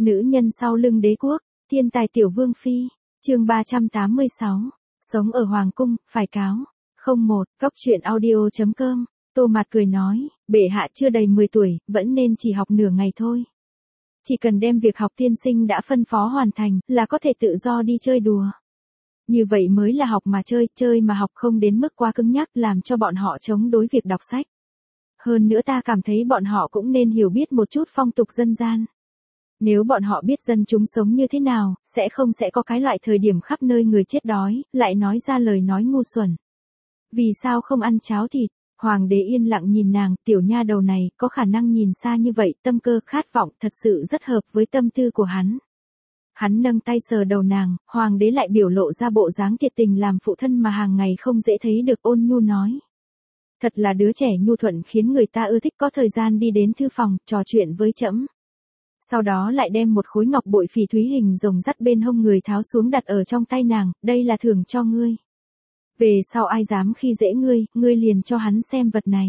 Nữ nhân sau lưng đế quốc, thiên tài tiểu vương phi, chương 386, sống ở hoàng cung, phải cáo. 01, Cóc truyện audio.com, Tô Mạt cười nói, bệ hạ chưa đầy 10 tuổi, vẫn nên chỉ học nửa ngày thôi. Chỉ cần đem việc học tiên sinh đã phân phó hoàn thành, là có thể tự do đi chơi đùa. Như vậy mới là học mà chơi mà học không đến mức quá cứng nhắc làm cho bọn họ chống đối việc đọc sách. Hơn nữa ta cảm thấy bọn họ cũng nên hiểu biết một chút phong tục dân gian. Nếu bọn họ biết dân chúng sống như thế nào, sẽ có cái loại thời điểm khắp nơi người chết đói, lại nói ra lời nói ngu xuẩn. Vì sao không ăn cháo thịt? Hoàng đế yên lặng nhìn nàng, tiểu nha đầu này, có khả năng nhìn xa như vậy, tâm cơ khát vọng thật sự rất hợp với tâm tư của hắn. Hắn nâng tay sờ đầu nàng, hoàng đế lại biểu lộ ra bộ dáng thiệt tình làm phụ thân mà hàng ngày không dễ thấy được, ôn nhu nói. Thật là đứa trẻ nhu thuận khiến người ta ưa thích, có thời gian đi đến thư phòng, trò chuyện với trẫm. Sau đó lại đem một khối ngọc bội phỉ thúy hình rồng dắt bên hông người tháo xuống đặt ở trong tay nàng, đây là thưởng cho ngươi. Về sau ai dám khi dễ ngươi liền cho hắn xem vật này.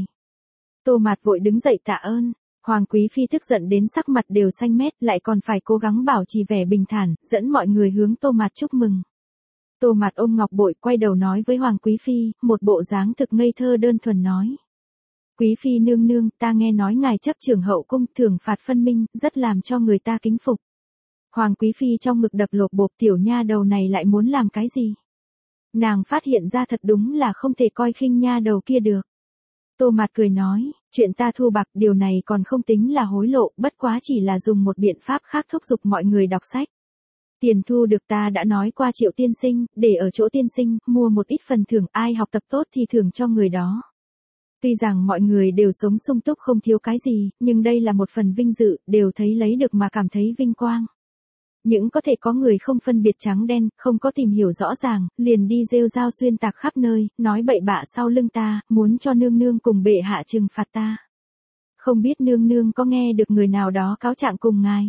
Tô Mạt vội đứng dậy tạ ơn. Hoàng quý phi tức giận đến sắc mặt đều xanh mét, lại còn phải cố gắng bảo trì vẻ bình thản, dẫn mọi người hướng Tô Mạt chúc mừng. Tô Mạt ôm ngọc bội quay đầu nói với Hoàng quý phi, một bộ dáng thực ngây thơ đơn thuần nói. Quý phi nương nương, ta nghe nói ngài chấp trưởng hậu cung, thưởng phạt phân minh, rất làm cho người ta kính phục. Hoàng quý phi trong ngực đập lộp bộp, tiểu nha đầu này lại muốn làm cái gì? Nàng phát hiện ra thật đúng là không thể coi khinh nha đầu kia được. Tô Mạt cười nói, chuyện ta thu bạc điều này còn không tính là hối lộ, bất quá chỉ là dùng một biện pháp khác thúc giục mọi người đọc sách. Tiền thu được ta đã nói qua Triệu tiên sinh, để ở chỗ tiên sinh, mua một ít phần thưởng, ai học tập tốt thì thưởng cho người đó. Tuy rằng mọi người đều sống sung túc không thiếu cái gì, nhưng đây là một phần vinh dự, đều thấy lấy được mà cảm thấy vinh quang. Những có thể có người không phân biệt trắng đen, không có tìm hiểu rõ ràng, liền đi rêu rao xuyên tạc khắp nơi, nói bậy bạ sau lưng ta, muốn cho nương nương cùng bệ hạ trừng phạt ta. Không biết nương nương có nghe được người nào đó cáo trạng cùng ngài?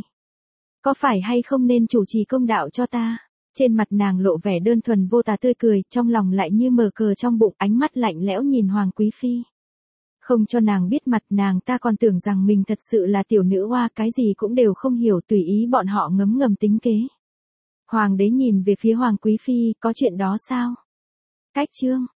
Có phải hay không nên chủ trì công đạo cho ta? Trên mặt nàng lộ vẻ đơn thuần vô tà tươi cười, trong lòng lại như mở cờ trong bụng, ánh mắt lạnh lẽo nhìn Hoàng quý phi. Không cho nàng biết mặt, nàng ta còn tưởng rằng mình thật sự là tiểu nữ oa, cái gì cũng đều không hiểu, tùy ý bọn họ ngấm ngầm tính kế. Hoàng đế nhìn về phía Hoàng quý phi, có chuyện đó sao? Cách chương